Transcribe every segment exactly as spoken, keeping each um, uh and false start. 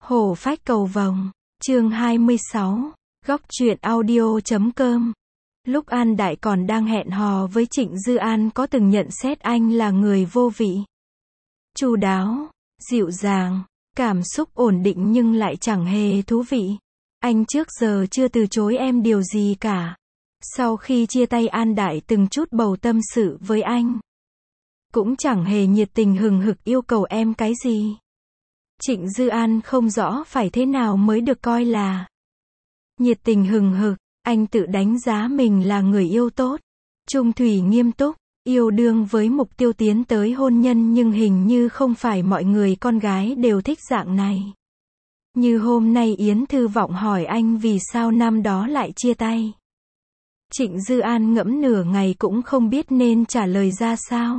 Hổ phách cầu vồng, chương hai mươi sáu, góc truyện audio chấm com. Lúc An Đại còn đang hẹn hò với Trịnh Dư An có từng nhận xét anh là người vô vị, chu đáo, dịu dàng, cảm xúc ổn định nhưng lại chẳng hề thú vị. Anh trước giờ chưa từ chối em điều gì cả. Sau khi chia tay An Đại từng chút bầu tâm sự với anh, cũng chẳng hề nhiệt tình hừng hực yêu cầu em cái gì. Trịnh Dư An không rõ phải thế nào mới được coi là nhiệt tình hừng hực. Anh tự đánh giá mình là người yêu tốt, trung thủy nghiêm túc, yêu đương với mục tiêu tiến tới hôn nhân, nhưng hình như không phải mọi người con gái đều thích dạng này. Như hôm nay Yến Thư Vọng hỏi anh vì sao năm đó lại chia tay. Trịnh Dư An ngẫm nửa ngày cũng không biết nên trả lời ra sao.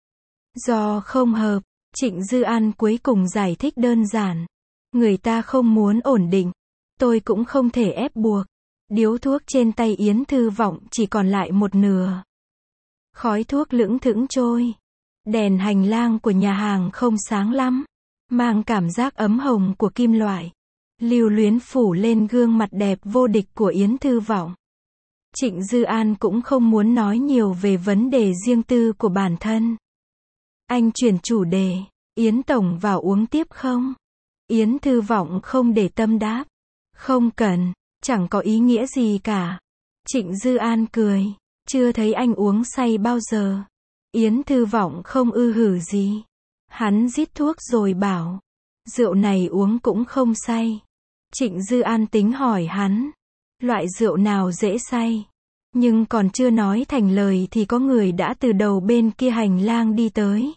Do không hợp, Trịnh Dư An cuối cùng giải thích đơn giản. Người ta không muốn ổn định, tôi cũng không thể ép buộc. Điếu thuốc trên tay Yến Thư Vọng chỉ còn lại một nửa. Khói thuốc lững thững trôi. Đèn hành lang của nhà hàng không sáng lắm, mang cảm giác ấm hồng của kim loại, lưu luyến phủ lên gương mặt đẹp vô địch của Yến Thư Vọng. Trịnh Dư An cũng không muốn nói nhiều về vấn đề riêng tư của bản thân. Anh chuyển chủ đề, Yến Tổng vào uống tiếp không? Yến Thư Vọng không để tâm đáp. Không cần, chẳng có ý nghĩa gì cả. Trịnh Dư An cười, chưa thấy anh uống say bao giờ. Yến Thư Vọng không ư hử gì. Hắn rít thuốc rồi bảo, rượu này uống cũng không say. Trịnh Dư An tính hỏi hắn, loại rượu nào dễ say? Nhưng còn chưa nói thành lời thì có người đã từ đầu bên kia hành lang đi tới.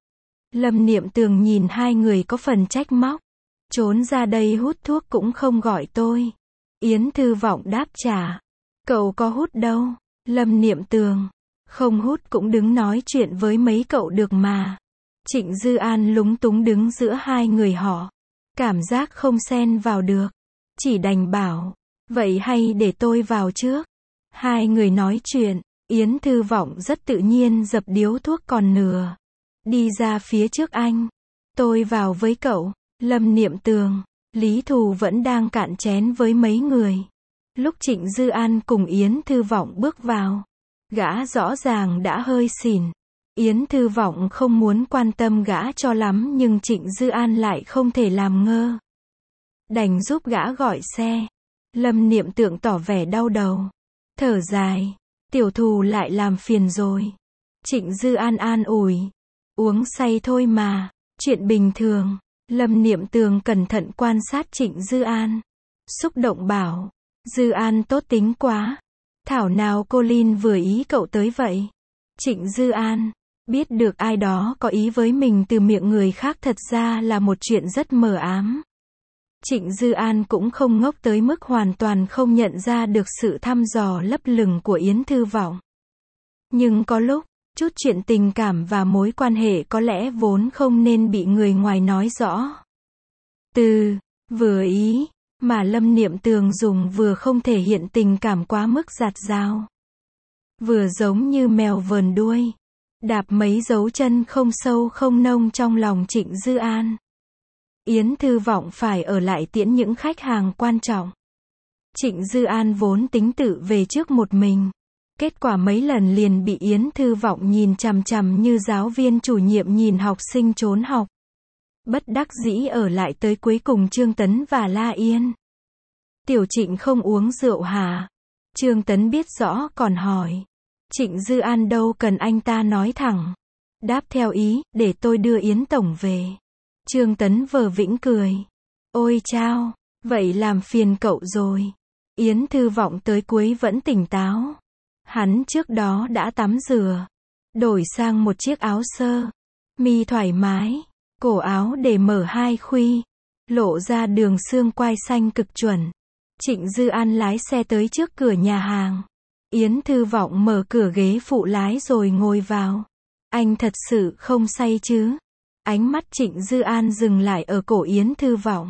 Lâm Niệm Tường nhìn hai người có phần trách móc. Trốn ra đây hút thuốc cũng không gọi tôi. Yến Thư Vọng đáp trả. Cậu có hút đâu? Lâm Niệm Tường. Không hút cũng đứng nói chuyện với mấy cậu được mà. Trịnh Dư An lúng túng đứng giữa hai người họ. Cảm giác không xen vào được. Chỉ đành bảo, vậy hay để tôi vào trước. Hai người nói chuyện, Yến Thư Vọng rất tự nhiên dập điếu thuốc còn nửa. Đi ra phía trước anh. Tôi vào với cậu. Lâm Niệm Tường, Lý Thù vẫn đang cạn chén với mấy người. Lúc Trịnh Dư An cùng Yến Thư Vọng bước vào, gã rõ ràng đã hơi xỉn. Yến Thư Vọng không muốn quan tâm gã cho lắm, nhưng Trịnh Dư An lại không thể làm ngơ. Đành giúp gã gọi xe. Lâm Niệm Tường tỏ vẻ đau đầu. Thở dài, tiểu Thù lại làm phiền rồi. Trịnh Dư An an ủi. Uống say thôi mà, chuyện bình thường. Lâm Niệm Tường cẩn thận quan sát Trịnh Dư An. Xúc động bảo, Dư An tốt tính quá. Thảo nào cô Linh vừa ý cậu tới vậy. Trịnh Dư An, biết được ai đó có ý với mình từ miệng người khác thật ra là một chuyện rất mờ ám. Trịnh Dư An cũng không ngốc tới mức hoàn toàn không nhận ra được sự thăm dò lấp lửng của Yến Thư Vọng. Nhưng có lúc, chút chuyện tình cảm và mối quan hệ có lẽ vốn không nên bị người ngoài nói rõ. Từ vừa ý mà Lâm Niệm Tường dùng vừa không thể hiện tình cảm quá mức dạt dào, vừa giống như mèo vờn đuôi, đạp mấy dấu chân không sâu không nông trong lòng Trịnh Dư An. Yến Thư Vọng phải ở lại tiễn những khách hàng quan trọng. Trịnh Dư An vốn tính tự về trước một mình. Kết quả mấy lần liền bị Yến Thư Vọng nhìn chằm chằm như giáo viên chủ nhiệm nhìn học sinh trốn học. Bất đắc dĩ ở lại tới cuối cùng Trương Tấn và La Yên. Tiểu Trịnh không uống rượu hả? Trương Tấn biết rõ còn hỏi. Trịnh Dư An đâu cần anh ta nói thẳng. Đáp theo ý, để tôi đưa Yến Tổng về. Trương Tấn vờ vĩnh cười. Ôi chao, vậy làm phiền cậu rồi. Yến Thư Vọng tới cuối vẫn tỉnh táo. Hắn trước đó đã tắm rửa, đổi sang một chiếc áo sơ mi thoải mái, cổ áo để mở hai khuy, lộ ra đường xương quai xanh cực chuẩn. Trịnh Dư An lái xe tới trước cửa nhà hàng. Yến Thư Vọng mở cửa ghế phụ lái rồi ngồi vào. Anh thật sự không say chứ? Ánh mắt Trịnh Dư An dừng lại ở cổ Yến Thư Vọng.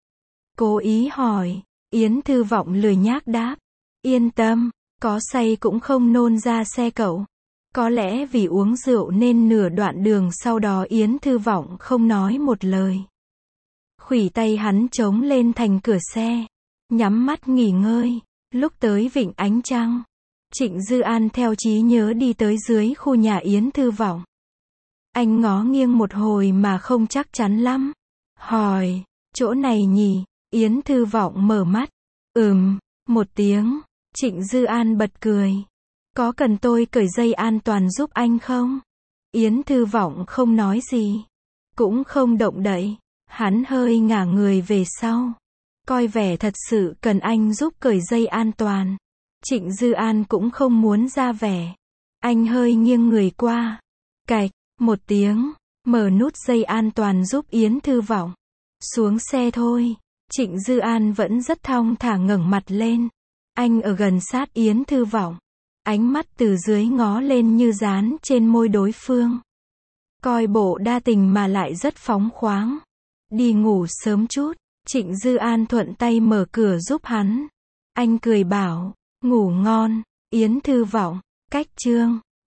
Cố ý hỏi. Yến Thư Vọng lười nhác đáp. Yên tâm. Có say cũng không nôn ra xe cậu. Có lẽ vì uống rượu nên nửa đoạn đường sau đó Yến Thư Vọng không nói một lời. Khuỷu tay hắn chống lên thành cửa xe. Nhắm mắt nghỉ ngơi. Lúc tới vịnh ánh trăng, Trịnh Dư An theo trí nhớ đi tới dưới khu nhà Yến Thư Vọng. Anh ngó nghiêng một hồi mà không chắc chắn lắm. Hỏi, chỗ này nhỉ? Yến Thư Vọng mở mắt. Ừm, một tiếng. Trịnh Dư An bật cười. Có cần tôi cởi dây an toàn giúp anh không? Yến Thư Vọng không nói gì. Cũng không động đậy. Hắn hơi ngả người về sau. Coi vẻ thật sự cần anh giúp cởi dây an toàn. Trịnh Dư An cũng không muốn ra vẻ. Anh hơi nghiêng người qua. Cạch, một tiếng. Mở nút dây an toàn giúp Yến Thư Vọng. Xuống xe thôi. Trịnh Dư An vẫn rất thong thả ngẩng mặt lên. Anh ở gần sát Yến Thư Vọng. Ánh mắt từ dưới ngó lên như dán trên môi đối phương. Coi bộ đa tình mà lại rất phóng khoáng. Đi ngủ sớm chút. Trịnh Dư An thuận tay mở cửa giúp hắn. Anh cười bảo, ngủ ngon. Yến Thư Vọng, cách chương.